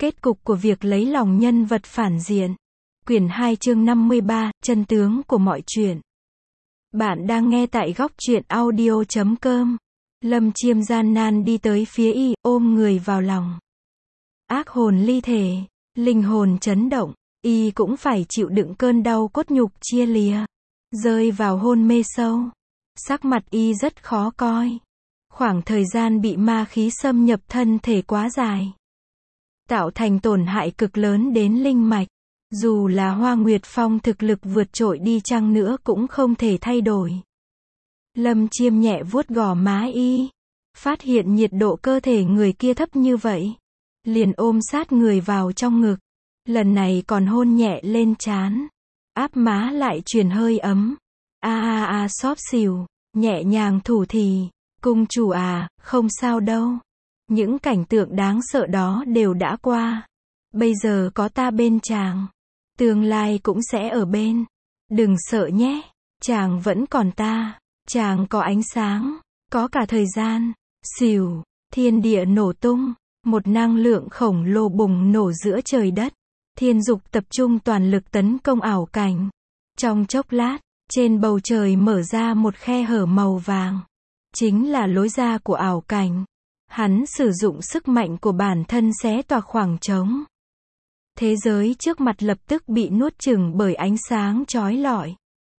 Kết cục của việc lấy lòng nhân vật phản diện. Quyển 2 chương 53, chân tướng của mọi chuyện. Bạn đang nghe tại góc truyện audio.com. Lâm Chiêm gian nan đi tới phía y, ôm người vào lòng. Ác hồn ly thể, linh hồn chấn động, y cũng phải chịu đựng cơn đau cốt nhục chia lìa, rơi vào hôn mê sâu. Sắc mặt y rất khó coi. Khoảng thời gian bị ma khí xâm nhập thân thể quá dài, tạo thành tổn hại cực lớn đến linh mạch. Dù là Hoa Nguyệt Phong thực lực vượt trội đi chăng nữa cũng không thể thay đổi. Lâm Chiêm nhẹ vuốt gò má y, phát hiện nhiệt độ cơ thể người kia thấp như vậy, liền ôm sát người vào trong ngực. Lần này còn hôn nhẹ lên trán, áp má lại truyền hơi ấm. Xóp xìu, nhẹ nhàng thủ thỉ, cung chủ à, không sao đâu. Những cảnh tượng đáng sợ đó đều đã qua. Bây giờ có ta bên chàng, tương lai cũng sẽ ở bên. Đừng sợ nhé, chàng vẫn còn ta. Chàng có ánh sáng, có cả thời gian. Xìu, thiên địa nổ tung, một năng lượng khổng lồ bùng nổ giữa trời đất. Thiên Dục tập trung toàn lực tấn công ảo cảnh. Trong chốc lát, trên bầu trời mở ra một khe hở màu vàng. Chính là lối ra của ảo cảnh. Hắn sử dụng sức mạnh của bản thân xé toạc khoảng trống. Thế giới trước mặt lập tức bị nuốt chửng bởi ánh sáng chói lọi.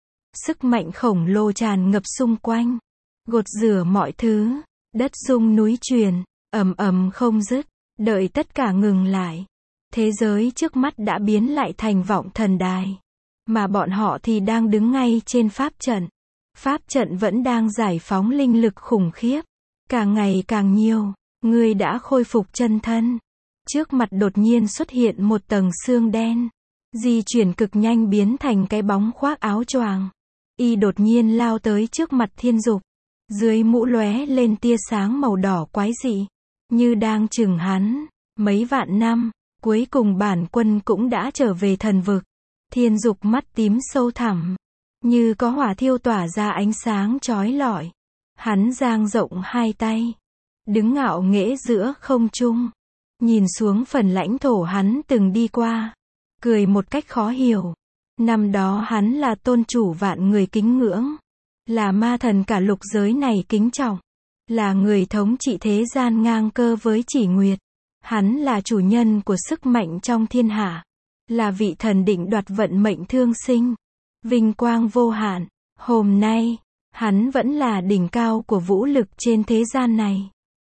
Sức mạnh khổng lồ tràn ngập xung quanh, gột rửa mọi thứ. Đất rung núi chuyển, ầm ầm không dứt. Đợi tất cả ngừng lại, thế giới trước mắt đã biến lại thành vọng thần đài. Mà bọn họ thì đang đứng ngay trên pháp trận. Pháp trận vẫn đang giải phóng linh lực khủng khiếp. Càng ngày càng nhiều, người đã khôi phục chân thân. Trước mặt đột nhiên xuất hiện một tầng xương đen. Di chuyển cực nhanh biến thành cái bóng khoác áo choàng. Y đột nhiên lao tới trước mặt Thiên Dục. Dưới mũ lóe lên tia sáng màu đỏ quái dị. Như đang chừng hắn. Mấy vạn năm, cuối cùng bản quân cũng đã trở về thần vực. Thiên Dục mắt tím sâu thẳm. Như có hỏa thiêu tỏa ra ánh sáng chói lọi. Hắn dang rộng hai tay, đứng ngạo nghễ giữa không trung, nhìn xuống phần lãnh thổ hắn từng đi qua, cười một cách khó hiểu. Năm đó hắn là tôn chủ vạn người kính ngưỡng, là ma thần cả lục giới này kính trọng, là người thống trị thế gian ngang cơ với Chỉ Nguyệt. Hắn là chủ nhân của sức mạnh trong thiên hạ, là vị thần định đoạt vận mệnh thương sinh, vinh quang vô hạn. Hôm nay, hắn vẫn là đỉnh cao của vũ lực trên thế gian này.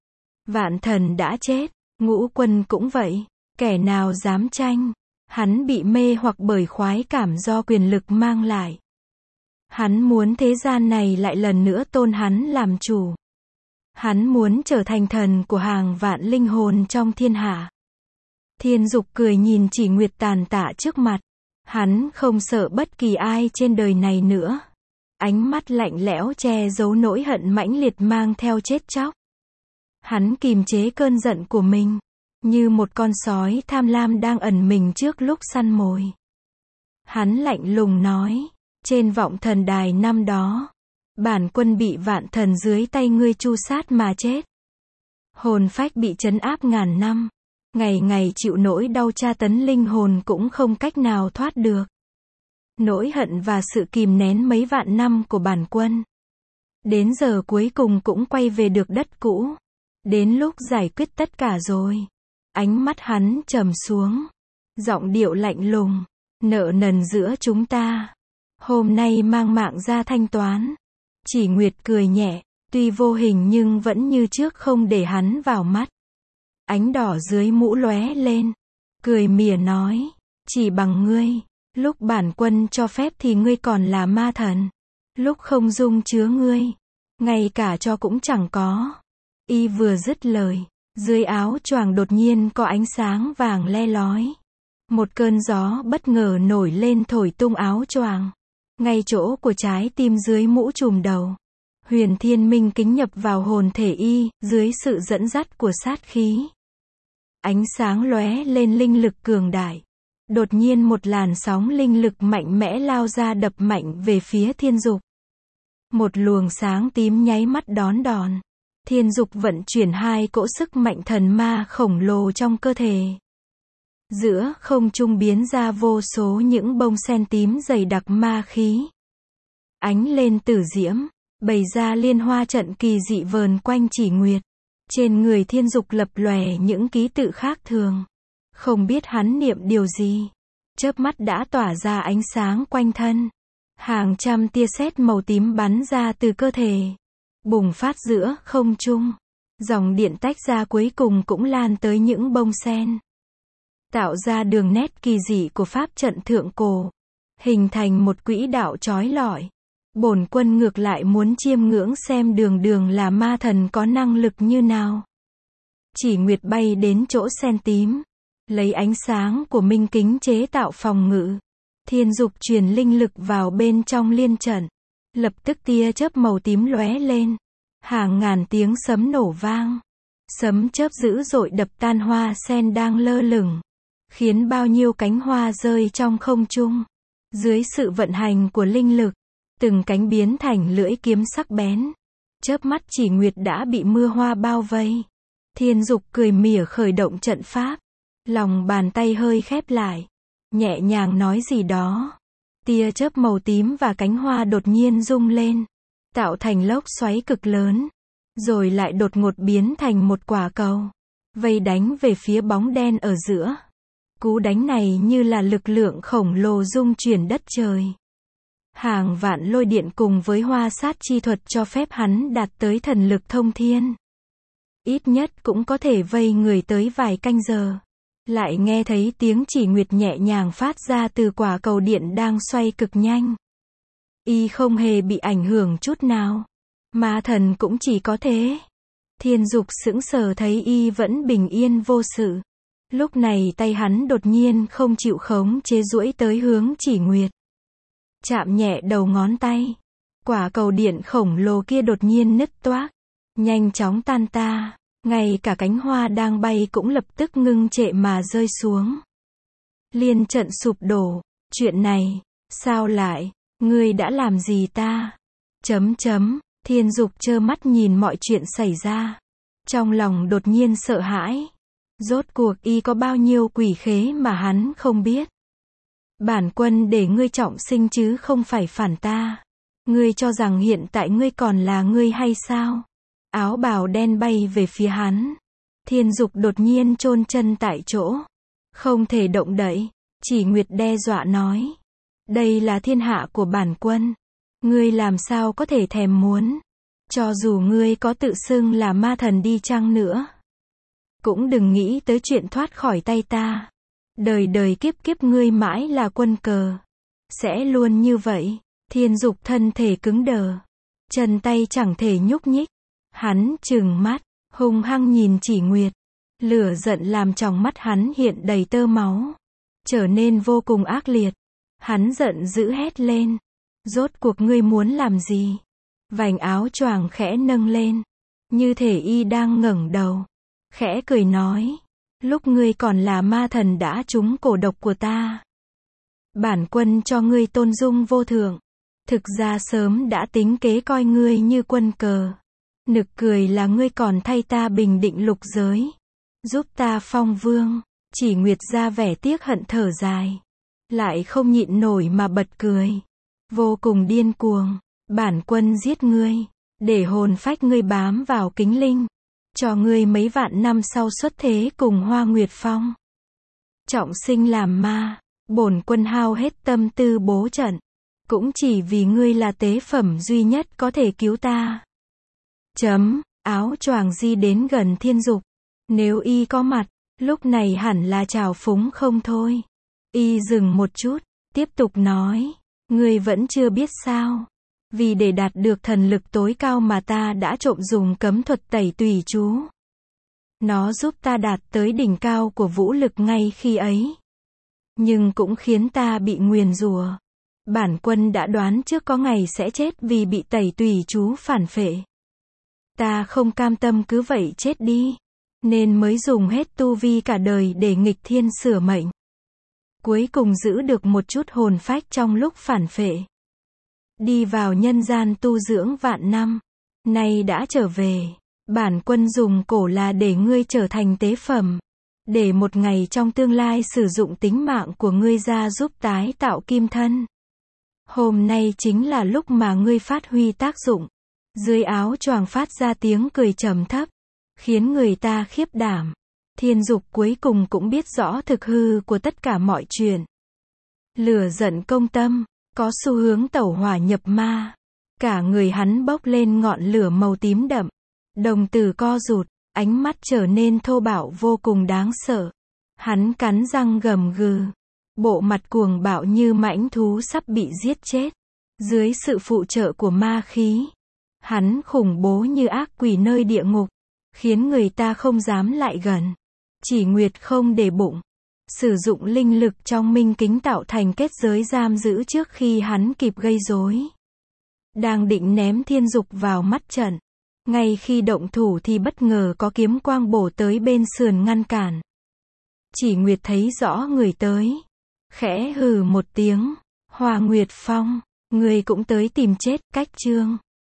Vạn thần đã chết, ngũ quân cũng vậy, kẻ nào dám tranh. Hắn bị mê hoặc bởi khoái cảm do quyền lực mang lại. Hắn muốn thế gian này lại lần nữa tôn hắn làm chủ. Hắn muốn trở thành thần của hàng vạn linh hồn trong thiên hạ. Thiên Dục cười nhìn Chỉ Nguyệt tàn tạ trước mặt. Hắn không sợ bất kỳ ai trên đời này nữa. Ánh mắt lạnh lẽo che giấu nỗi hận mãnh liệt mang theo chết chóc. Hắn kìm chế cơn giận của mình, như một con sói tham lam đang ẩn mình trước lúc săn mồi. Hắn lạnh lùng nói, trên vọng thần đài năm đó, bản quân bị vạn thần dưới tay ngươi tru sát mà chết. Hồn phách bị trấn áp ngàn năm, ngày ngày chịu nỗi đau tra tấn linh hồn cũng không cách nào thoát được. Nỗi hận và sự kìm nén mấy vạn năm của bản quân, đến giờ cuối cùng cũng quay về được đất cũ. Đến lúc giải quyết tất cả rồi. Ánh mắt hắn trầm xuống, giọng điệu lạnh lùng, nợ nần giữa chúng ta, hôm nay mang mạng ra thanh toán. Chỉ Nguyệt cười nhẹ, tuy vô hình nhưng vẫn như trước không để hắn vào mắt. Ánh đỏ dưới mũ lóe lên, cười mỉa nói, chỉ bằng ngươi. Lúc bản quân cho phép thì ngươi còn là ma thần. Lúc không dung chứa ngươi, ngay cả cho cũng chẳng có. Y vừa dứt lời, dưới áo choàng đột nhiên có ánh sáng vàng le lói. Một cơn gió bất ngờ nổi lên thổi tung áo choàng. Ngay chỗ của trái tim dưới mũ trùm đầu. Huyền Thiên Minh kính nhập vào hồn thể y, dưới sự dẫn dắt của sát khí. Ánh sáng lóe lên linh lực cường đại. Đột nhiên một làn sóng linh lực mạnh mẽ lao ra đập mạnh về phía Thiên Dục. Một luồng sáng tím nháy mắt đón đòn. Thiên Dục vận chuyển hai cỗ sức mạnh thần ma khổng lồ trong cơ thể. Giữa không trung biến ra vô số những bông sen tím dày đặc ma khí. Ánh lên tử diễm, bày ra liên hoa trận kỳ dị vờn quanh Chỉ Nguyệt. Trên người Thiên Dục lập lòe những ký tự khác thường. Không biết hắn niệm điều gì. Chớp mắt đã tỏa ra ánh sáng quanh thân. Hàng trăm tia sét màu tím bắn ra từ cơ thể. Bùng phát giữa không trung. Dòng điện tách ra cuối cùng cũng lan tới những bông sen. Tạo ra đường nét kỳ dị của pháp trận thượng cổ. Hình thành một quỹ đạo chói lọi. Bổn quân ngược lại muốn chiêm ngưỡng xem đường đường là ma thần có năng lực như nào. Chỉ Nguyệt bay đến chỗ sen tím. Lấy ánh sáng của minh kính chế tạo phòng ngự. Thiên Dục truyền linh lực vào bên trong liên trận. Lập tức tia chớp màu tím lóe lên. Hàng ngàn tiếng sấm nổ vang. Sấm chớp dữ dội đập tan hoa sen đang lơ lửng. Khiến bao nhiêu cánh hoa rơi trong không trung. Dưới sự vận hành của linh lực. Từng cánh biến thành lưỡi kiếm sắc bén. Chớp mắt Chỉ Nguyệt đã bị mưa hoa bao vây. Thiên Dục cười mỉa khởi động trận pháp. Lòng bàn tay hơi khép lại. Nhẹ nhàng nói gì đó. Tia chớp màu tím và cánh hoa đột nhiên rung lên. Tạo thành lốc xoáy cực lớn. Rồi lại đột ngột biến thành một quả cầu. Vây đánh về phía bóng đen ở giữa. Cú đánh này như là lực lượng khổng lồ rung chuyển đất trời. Hàng vạn lôi điện cùng với hoa sát chi thuật cho phép hắn đạt tới thần lực thông thiên. Ít nhất cũng có thể vây người tới vài canh giờ. Lại nghe thấy tiếng Chỉ Nguyệt nhẹ nhàng phát ra từ quả cầu điện đang xoay cực nhanh. Y không hề bị ảnh hưởng chút nào. Ma thần cũng chỉ có thế. Thiên Dục sững sờ thấy y vẫn bình yên vô sự. Lúc này tay hắn đột nhiên không chịu khống chế duỗi tới hướng Chỉ Nguyệt. Chạm nhẹ đầu ngón tay. Quả cầu điện khổng lồ kia đột nhiên nứt toác. Nhanh chóng tan ta. Ngay cả cánh hoa đang bay cũng lập tức ngưng trệ mà rơi xuống. Liên trận sụp đổ. Chuyện này, sao lại, ngươi đã làm gì ta? Thiên Dục trơ mắt nhìn mọi chuyện xảy ra. Trong lòng đột nhiên sợ hãi. Rốt cuộc y có bao nhiêu quỷ khế mà hắn không biết. Bản quân để ngươi trọng sinh chứ không phải phản ta. Ngươi cho rằng hiện tại ngươi còn là ngươi hay sao? Áo bào đen bay về phía hắn. Thiên Dục đột nhiên chôn chân tại chỗ. Không thể động đậy. Chỉ Nguyệt đe dọa nói. Đây là thiên hạ của bản quân. Ngươi làm sao có thể thèm muốn. Cho dù ngươi có tự xưng là ma thần đi chăng nữa. Cũng đừng nghĩ tới chuyện thoát khỏi tay ta. Đời đời kiếp kiếp ngươi mãi là quân cờ. Sẽ luôn như vậy. Thiên Dục thân thể cứng đờ. Chân tay chẳng thể nhúc nhích. Hắn trừng mắt, hung hăng nhìn Chỉ Nguyệt. Lửa giận làm trong mắt hắn hiện đầy tơ máu. Trở nên vô cùng ác liệt. Hắn giận dữ hét lên. Rốt cuộc ngươi muốn làm gì? Vành áo choàng khẽ nâng lên. Như thể y đang ngẩng đầu. Khẽ cười nói. Lúc ngươi còn là ma thần đã trúng cổ độc của ta. Bản quân cho ngươi tôn dung vô thượng. Thực ra sớm đã tính kế coi ngươi như quân cờ. Nực cười là ngươi còn thay ta bình định lục giới. Giúp ta phong vương. Chỉ Nguyệt ra vẻ tiếc hận thở dài. Lại không nhịn nổi mà bật cười. Vô cùng điên cuồng. Bản quân giết ngươi. Để hồn phách ngươi bám vào kính linh. Cho ngươi mấy vạn năm sau xuất thế cùng Hoa Nguyệt Phong. Trọng sinh làm ma. Bổn quân hao hết tâm tư bố trận. Cũng chỉ vì ngươi là tế phẩm duy nhất có thể cứu ta. Áo choàng di đến gần Thiên Dục. Nếu y có mặt, lúc này hẳn là trào phúng không thôi. Y dừng một chút, tiếp tục nói. Ngươi vẫn chưa biết sao. Vì để đạt được thần lực tối cao mà ta đã trộm dùng cấm thuật tẩy tùy chú. Nó giúp ta đạt tới đỉnh cao của vũ lực ngay khi ấy. Nhưng cũng khiến ta bị nguyền rủa. Bản quân đã đoán trước có ngày sẽ chết vì bị tẩy tùy chú phản phệ. Ta không cam tâm cứ vậy chết đi. Nên mới dùng hết tu vi cả đời để nghịch thiên sửa mệnh. Cuối cùng giữ được một chút hồn phách trong lúc phản phệ. Đi vào nhân gian tu dưỡng vạn năm. Nay đã trở về. Bản quân dùng cổ là để ngươi trở thành tế phẩm. để một ngày trong tương lai sử dụng tính mạng của ngươi ra giúp tái tạo kim thân. Hôm nay chính là lúc mà ngươi phát huy tác dụng. Dưới áo choàng phát ra tiếng cười trầm thấp, khiến người ta khiếp đảm. Thiên Dục cuối cùng cũng biết rõ thực hư của tất cả mọi chuyện. Lửa giận công tâm, có xu hướng tẩu hỏa nhập ma. Cả người hắn bốc lên ngọn lửa màu tím đậm. Đồng tử co rụt, ánh mắt trở nên thô bạo vô cùng đáng sợ. Hắn cắn răng gầm gừ. Bộ mặt cuồng bạo như mãnh thú sắp bị giết chết. Dưới sự phụ trợ của ma khí, hắn khủng bố như ác quỷ nơi địa ngục, khiến người ta không dám lại gần. Chỉ Nguyệt không để bụng, sử dụng linh lực trong minh kính tạo thành kết giới giam giữ trước khi hắn kịp gây rối. Đang định ném Thiên Dục vào mắt trận, ngay khi động thủ thì bất ngờ có kiếm quang bổ tới bên sườn ngăn cản. Chỉ Nguyệt thấy rõ người tới, khẽ hừ một tiếng, Hòa Nguyệt Phong, người cũng tới tìm chết, cách chương.